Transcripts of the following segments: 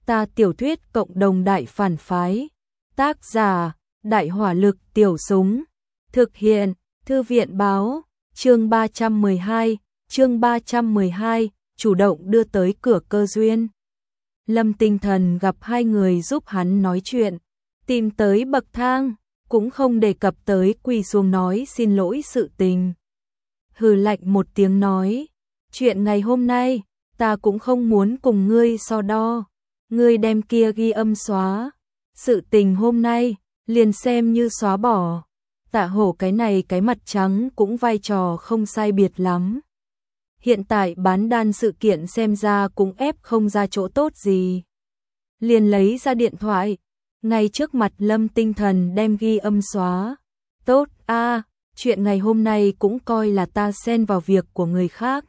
Ta tiểu thuyết cộng đồng đại phản phái. Tác giả, Đại hỏa lực tiểu súng. Thực hiện, Thư viện báo, chương 312, chủ động đưa tới cửa cơ duyên. Lâm Tinh Thần gặp hai người giúp hắn nói chuyện, tìm tới bậc thang, cũng không đề cập tới quỳ xuống nói xin lỗi sự tình. Hừ lạnh một tiếng nói, chuyện ngày hôm nay, ta cũng không muốn cùng ngươi so đo, ngươi đem kia ghi âm xóa, sự tình hôm nay, liền xem như xóa bỏ. Tạ Hổ cái này cái mặt trắng cũng vai trò không sai biệt lắm. Hiện tại bán đan sự kiện xem ra cũng ép không ra chỗ tốt gì. Liền lấy ra điện thoại, ngay trước mặt Lâm Tinh Thần đem ghi âm xóa. Tốt a, chuyện ngày hôm nay cũng coi là ta xen vào việc của người khác.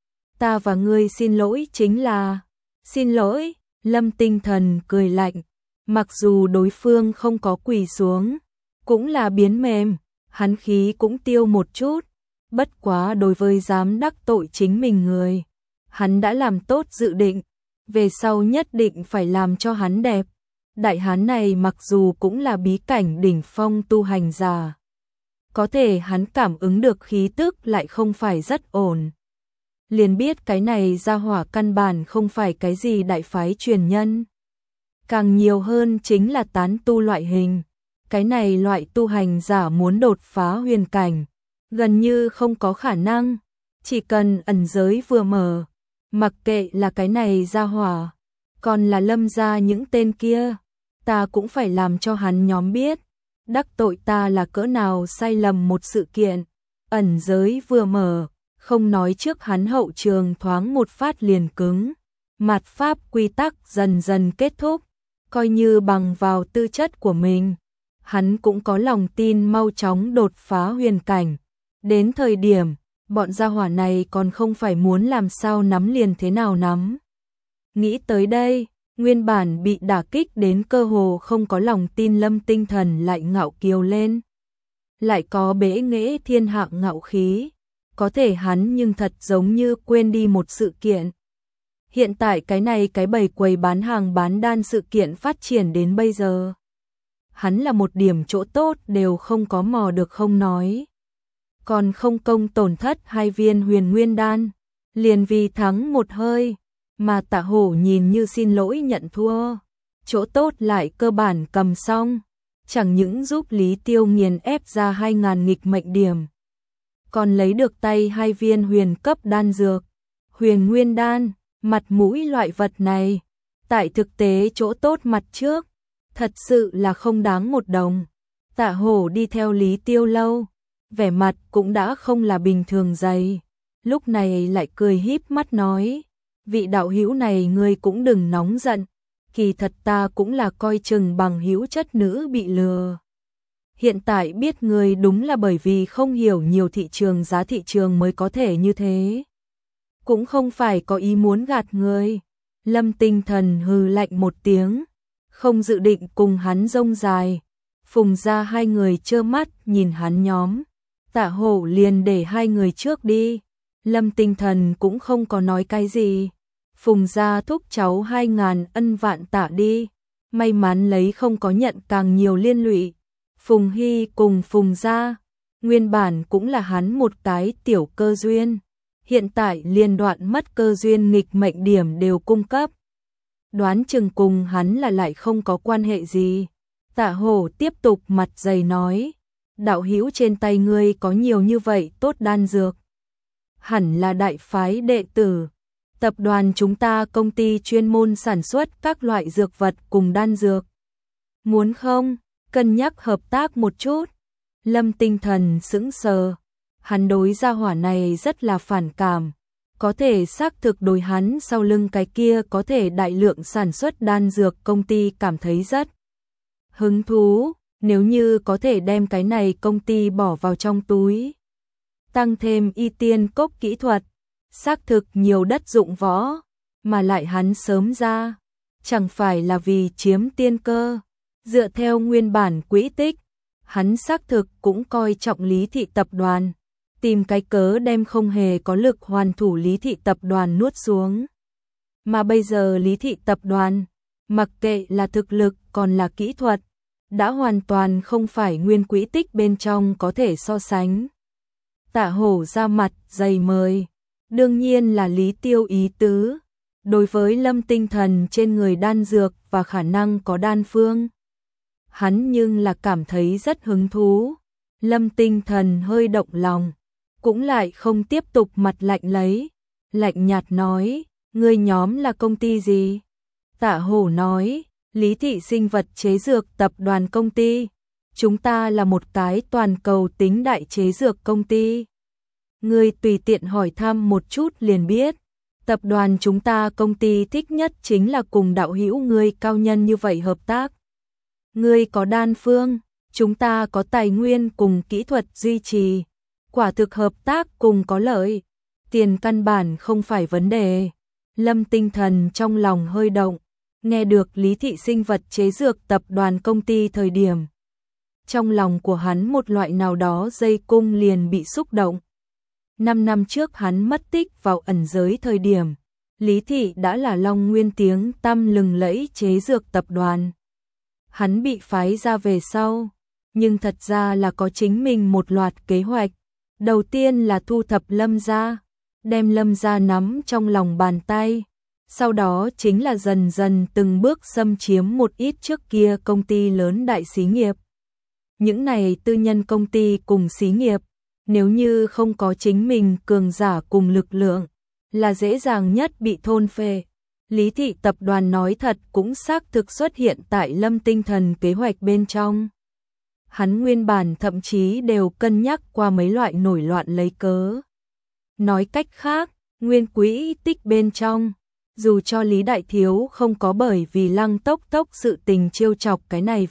Ta và ngươi xin lỗi chính là... Xin lỗi, Lâm Tinh Thần cười lạnh. Mặc dù đối phương không có quỳ xuống, cũng là biến mềm, hắn khí cũng tiêu một chút. Bất quá đối với dám đắc tội chính mình người, hắn đã làm tốt dự định, về sau nhất định phải làm cho hắn đẹp. Đại hán này mặc dù cũng là bí cảnh đỉnh phong tu hành giả, có thể hắn cảm ứng được khí tức lại không phải rất ổn. Liền biết cái này gia hỏa căn bản không phải cái gì đại phái truyền nhân. Càng nhiều hơn chính là tán tu loại hình. Cái này loại tu hành giả muốn đột phá huyền cảnh, gần như không có khả năng, chỉ cần ẩn giới vừa mở, mặc kệ là cái này gia hỏa, còn là Lâm gia những tên kia, ta cũng phải làm cho hắn nhóm biết, đắc tội ta là cỡ nào sai lầm một sự kiện. Ẩn giới vừa mở, không nói trước hắn hậu trường thoáng một phát liền cứng, mạt pháp quy tắc dần dần kết thúc, coi như bằng vào tư chất của mình, hắn cũng có lòng tin mau chóng đột phá huyền cảnh. Đến thời điểm, bọn gia hỏa này còn không phải muốn làm sao nắm liền thế nào nắm. Nghĩ tới đây, nguyên bản bị đả kích đến cơ hồ không có lòng tin Lâm Tinh Thần lại ngạo kiều lên. Lại có bẽ nghễ thiên hạ ngạo khí, có thể hắn nhưng thật giống như quên đi một sự kiện. Hiện tại cái này cái bầy quầy bán hàng bán đan sự kiện phát triển đến bây giờ. Hắn là một điểm chỗ tốt đều không có mò được không nói. Còn không công tổn thất 2 viên huyền nguyên đan, liền vì thắng một hơi, mà Tạ Hổ nhìn như xin lỗi nhận thua. Chỗ tốt lại cơ bản cầm xong, chẳng những giúp Lý Tiêu nghiền ép ra 2.000 nghịch mệnh điểm, còn lấy được tay 2 viên huyền cấp đan dược. Huyền nguyên đan, mặt mũi loại vật này, tại thực tế chỗ tốt mặt trước, thật sự là không đáng một đồng. Tạ Hổ đi theo Lý Tiêu lâu, vẻ mặt cũng đã không là bình thường dày, lúc này lại cười híp mắt nói, vị đạo hữu này ngươi cũng đừng nóng giận, kỳ thật ta cũng là coi chừng bằng hữu chất nữ bị lừa. Hiện tại biết ngươi đúng là bởi vì không hiểu nhiều thị trường giá thị trường mới có thể như thế. Cũng không phải có ý muốn gạt ngươi. Lâm Tinh Thần hừ lạnh một tiếng, không dự định cùng hắn rông dài. Phùng ra hai người trơ mắt nhìn hắn nhóm. Tạ Hổ liền để hai người trước đi. Lâm Tinh Thần cũng không có nói cái gì. Phùng ra thúc cháu 2.000 ân vạn tạ đi. May mắn lấy không có nhận càng nhiều liên lụy. Phùng Hy cùng Phùng ra, nguyên bản cũng là hắn một cái tiểu cơ duyên. Hiện tại liên đoạn mất cơ duyên nghịch mệnh điểm đều cung cấp. Đoán chừng cùng hắn là lại không có quan hệ gì. Tạ Hổ tiếp tục mặt dày nói, đạo hữu trên tay ngươi có nhiều như vậy tốt đan dược. Hẳn là đại phái đệ tử. Tập đoàn chúng ta công ty chuyên môn sản xuất các loại dược vật cùng đan dược. Muốn không, cân nhắc hợp tác một chút. Lâm Tinh Thần sững sờ. Hắn đối gia hỏa này rất là phản cảm. Có thể xác thực đối hắn sau lưng cái kia có thể đại lượng sản xuất đan dược công ty cảm thấy rất hứng thú. Nếu như có thể đem cái này công ty bỏ vào trong túi. Tăng thêm y tiên cốc kỹ thuật. Xác thực nhiều đất dụng võ. Mà lại hắn sớm ra. Chẳng phải là vì chiếm tiên cơ. Dựa theo nguyên bản quỹ tích. Hắn xác thực cũng coi trọng Lý Thị Tập đoàn. Tìm cái cớ đem không hề có lực hoàn thủ Lý Thị Tập đoàn nuốt xuống. Mà bây giờ Lý Thị Tập đoàn, mặc kệ là thực lực còn là kỹ thuật, đã hoàn toàn không phải Nguyên Quỹ Tích bên trong có thể so sánh. Tạ Hổ ra mặt dày mời, đương nhiên là Lý Tiêu ý tứ. Đối với Lâm Tinh Thần trên người đan dược và khả năng có đan phương, hắn nhưng là cảm thấy rất hứng thú. Lâm Tinh Thần hơi động lòng, cũng lại không tiếp tục mặt lạnh lấy, lạnh nhạt nói, ngươi nhóm là công ty gì? Tạ Hổ nói, Lý Thị Sinh vật chế dược tập đoàn công ty, chúng ta là một cái toàn cầu tính đại chế dược công ty. Ngươi tùy tiện hỏi thăm một chút liền biết, tập đoàn chúng ta công ty thích nhất chính là cùng đạo hữu ngươi cao nhân như vậy hợp tác. Ngươi có đan phương, chúng ta có tài nguyên cùng kỹ thuật duy trì, quả thực hợp tác cùng có lợi, tiền căn bản không phải vấn đề. Lâm Tinh Thần trong lòng hơi động, nghe được Lý Thị Sinh vật chế dược tập đoàn công ty thời điểm. Trong lòng của hắn một loại nào đó dây cung liền bị xúc động. 5 năm trước hắn mất tích vào ẩn giới thời điểm, Lý Thị đã là Long Nguyên tiếng tăm lừng lẫy chế dược tập đoàn. Hắn bị phái ra về sau, nhưng thật ra là có chính mình một loạt kế hoạch. Đầu tiên là thu thập Lâm gia, đem Lâm gia nắm trong lòng bàn tay. Sau đó chính là dần dần từng bước xâm chiếm một ít trước kia công ty lớn đại xí nghiệp. Những này tư nhân công ty cùng xí nghiệp, nếu như không có chính mình cường giả cùng lực lượng, là dễ dàng nhất bị thôn phệ. Lý Thị tập đoàn nói thật cũng xác thực xuất hiện tại Lâm Tinh Thần kế hoạch bên trong. Hắn nguyên bản thậm chí đều cân nhắc qua mấy loại nổi loạn lấy cớ. Nói cách khác, Nguyên Quỹ Tích bên trong, dù cho Lý Đại Thiếu không có bởi vì Lăng Tốc Tốc sự tình trêu chọc cái này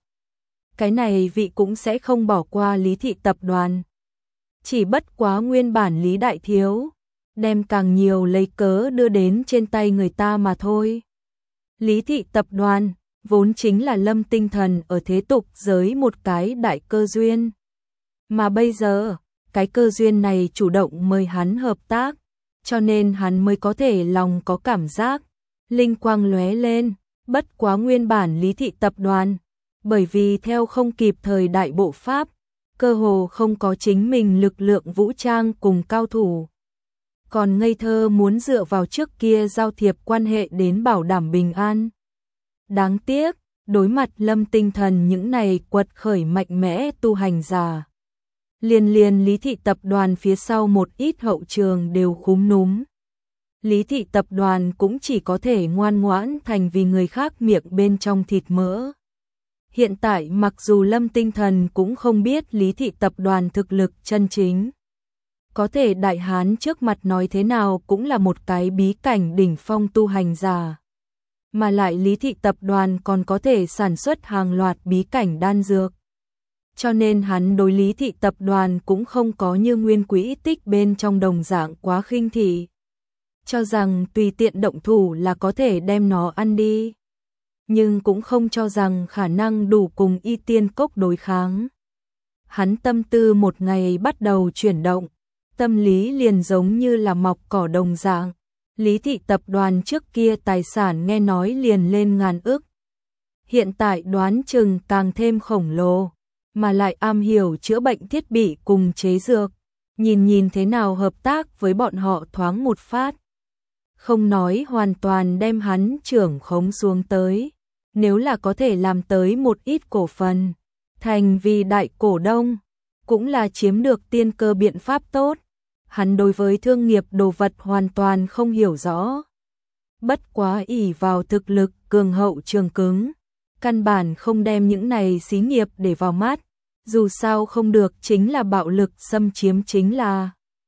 vị cũng sẽ không bỏ qua Lý Thị tập đoàn. Chỉ bất quá nguyên bản Lý Đại Thiếu đem càng nhiều lấy cớ đưa đến trên tay người ta mà thôi. Lý Thị tập đoàn vốn chính là Lâm Tinh Thần ở thế tục giới một cái đại cơ duyên. Mà bây giờ, cái cơ duyên này chủ động mời hắn hợp tác, cho nên hắn mới có thể lòng có cảm giác, linh quang lóe lên, bất quá nguyên bản Lý Thị tập đoàn, bởi vì theo không kịp thời đại bộ Pháp, cơ hồ không có chính mình lực lượng vũ trang cùng cao thủ. Còn ngây thơ muốn dựa vào trước kia giao thiệp quan hệ đến bảo đảm bình an. Đáng tiếc, đối mặt Lâm Tinh Thần những này quật khởi mạnh mẽ tu hành giả. Liền Lý Thị tập đoàn phía sau một ít hậu trường đều khúm núm. Lý Thị tập đoàn cũng chỉ có thể ngoan ngoãn thành vì người khác miệng bên trong thịt mỡ. Hiện tại mặc dù Lâm Tinh Thần cũng không biết Lý Thị tập đoàn thực lực chân chính. Có thể đại hán trước mặt nói thế nào cũng là một cái bí cảnh đỉnh phong tu hành giả. Mà lại Lý Thị tập đoàn còn có thể sản xuất hàng loạt bí cảnh đan dược. Cho nên hắn đối Lý Thị tập đoàn cũng không có như Nguyên Quỹ Tích bên trong đồng dạng quá khinh thị. Cho rằng tùy tiện động thủ là có thể đem nó ăn đi. Nhưng cũng không cho rằng khả năng đủ cùng Y Tiên Cốc đối kháng. Hắn tâm tư một ngày bắt đầu chuyển động, tâm lý liền giống như là mọc cỏ đồng dạng. Lý Thị tập đoàn trước kia tài sản nghe nói liền lên ngàn ức. Hiện tại đoán chừng càng thêm khổng lồ, mà lại am hiểu chữa bệnh thiết bị cùng chế dược. Nhìn thế nào hợp tác với bọn họ thoáng một phát. Không nói hoàn toàn đem hắn trưởng khống xuống tới. Nếu là có thể làm tới một ít cổ phần, thành vì đại cổ đông, cũng là chiếm được tiên cơ biện pháp tốt. Hắn đối với thương nghiệp đồ vật hoàn toàn không hiểu rõ. Bất quá ỷ vào thực lực cường hậu trường cứng, căn bản không đem những này xí nghiệp để vào mắt. Dù sao không được chính là bạo lực xâm chiếm chính là.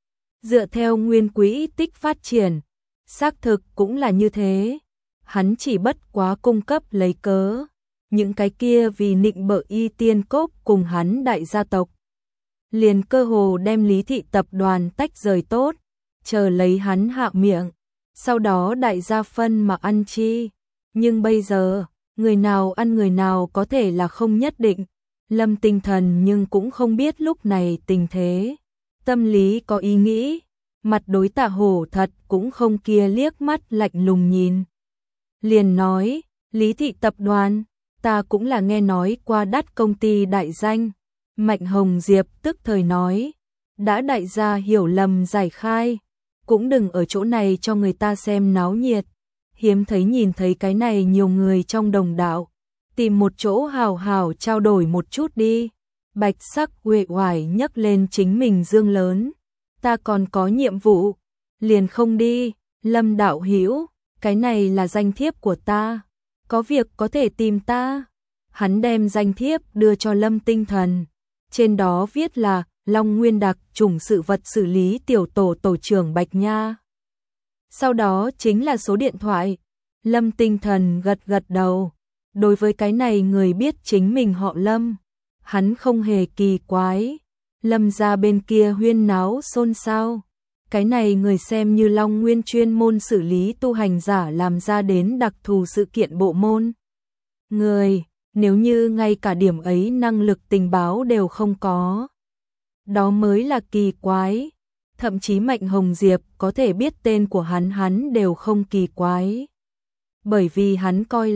Dựa theo Nguyên Quỹ Tích phát triển, xác thực cũng là như thế. Hắn chỉ bất quá cung cấp lấy cớ. Những cái kia vì nịnh bợ Y Tiên Cốc cùng hắn đại gia tộc. Liền cơ hồ đem Lý Thị tập đoàn tách rời tốt, chờ lấy hắn hạ miệng. Sau đó đại gia phân mà ăn chi. Nhưng bây giờ, người nào ăn người nào có thể là không nhất định. Lâm Tinh Thần nhưng cũng không biết lúc này tình thế. Tâm lý có ý nghĩ, mặt đối Tạ Hổ thật cũng không kia liếc mắt lạnh lùng nhìn. Liền nói, Lý Thị Tập đoàn, ta cũng là nghe nói qua đắt công ty đại danh. Mạnh Hồng Diệp tức thời nói, đã đại gia hiểu lầm giải khai, cũng đừng ở chỗ này cho người ta xem náo nhiệt. Hiếm thấy nhìn thấy cái này nhiều người trong đồng đạo, tìm một chỗ hào hào trao đổi một chút đi. Bạch Sắc uể oải nhấc lên chính mình dương lớn, ta còn có nhiệm vụ, liền không đi. Lâm đạo hữu, cái này là danh thiếp của ta, có việc có thể tìm ta. Hắn đem danh thiếp đưa cho Lâm Tinh Thần, trên đó viết là Long Nguyên đặc chủng sự vật xử lý tiểu tổ tổ trưởng Bạch Nha. Sau đó chính là số điện thoại. Lâm Tinh Thần gật gật đầu, đối với cái này người biết chính mình họ Lâm, hắn không hề kỳ quái. Lâm gia bên kia huyên náo xôn xao, cái này người xem như Long Nguyên chuyên môn xử lý tu hành giả làm ra đến đặc thù sự kiện bộ môn. Người, nếu như ngay cả điểm ấy năng lực tình báo đều không có, đó mới là kỳ quái. Thậm chí Mạnh Hồng Diệp có thể biết tên của hắn đều không kỳ quái. Bởi vì hắn coi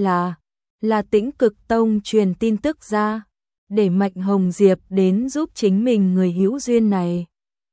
là Tĩnh Cực Tông truyền tin tức ra, để Mạnh Hồng Diệp đến giúp chính mình người hữu duyên này.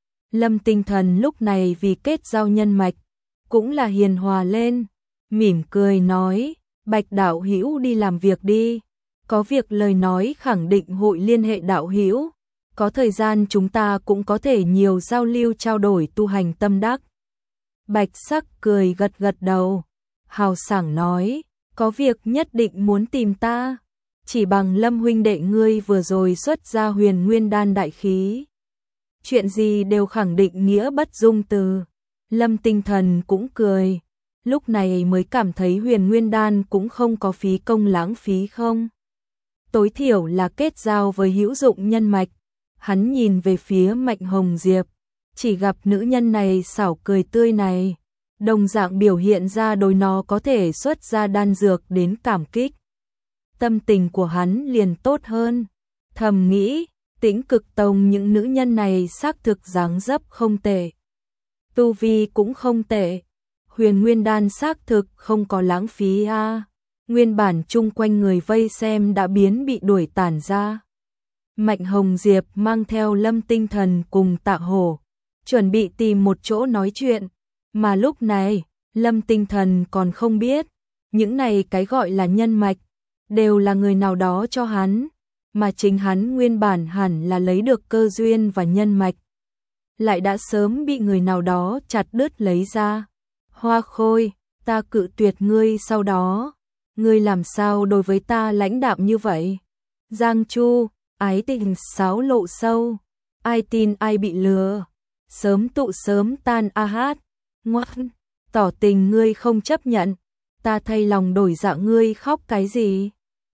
Lâm Tinh Thần lúc này vì kết giao nhân mạch, cũng là hiền hòa lên, mỉm cười nói, Bạch đạo hữu đi làm việc đi, có việc lời nói khẳng định hội liên hệ đạo hữu, có thời gian chúng ta cũng có thể nhiều giao lưu trao đổi tu hành tâm đắc. Bạch Sắc cười gật gật đầu, hào sảng nói, có việc nhất định muốn tìm ta, chỉ bằng Lâm huynh đệ ngươi vừa rồi xuất ra Huyền Nguyên đan đại khí, chuyện gì đều khẳng định nghĩa bất dung từ. Lâm Tinh Thần cũng cười, lúc này mới cảm thấy Huyền Nguyên đan cũng không có phí công lãng phí không. Tối thiểu là kết giao với hữu dụng nhân mạch. Hắn nhìn về phía Mạnh Hồng Diệp, chỉ gặp nữ nhân này xảo cười tươi này, đồng dạng biểu hiện ra đối nó có thể xuất ra đan dược đến cảm kích. Tâm tình của hắn liền tốt hơn, thầm nghĩ, Tĩnh Cực Tông những nữ nhân này xác thực dáng dấp không tệ, tu vi cũng không tệ, Huyền Nguyên đan xác thực không có lãng phí a. Nguyên bản chung quanh người vây xem đã bị đuổi tản ra. Mạnh Hồng Diệp mang theo Lâm Tinh Thần cùng Tạ Hổ, chuẩn bị tìm một chỗ nói chuyện, mà lúc này, Lâm Tinh Thần còn không biết, những này cái gọi là nhân mạch, đều là người nào đó cho hắn, mà chính hắn nguyên bản hẳn là lấy được cơ duyên và nhân mạch, lại đã sớm bị người nào đó chặt đứt lấy ra. Hoa Khôi, ta cự tuyệt ngươi sau đó, ngươi làm sao đối với ta lãnh đạm như vậy? Giang Chu, ái tình xáo lộ sâu, ai tin ai bị lừa, sớm tụ sớm tan a hát, ngoan, tỏ tình ngươi không chấp nhận, ta thay lòng đổi dạ ngươi khóc cái gì?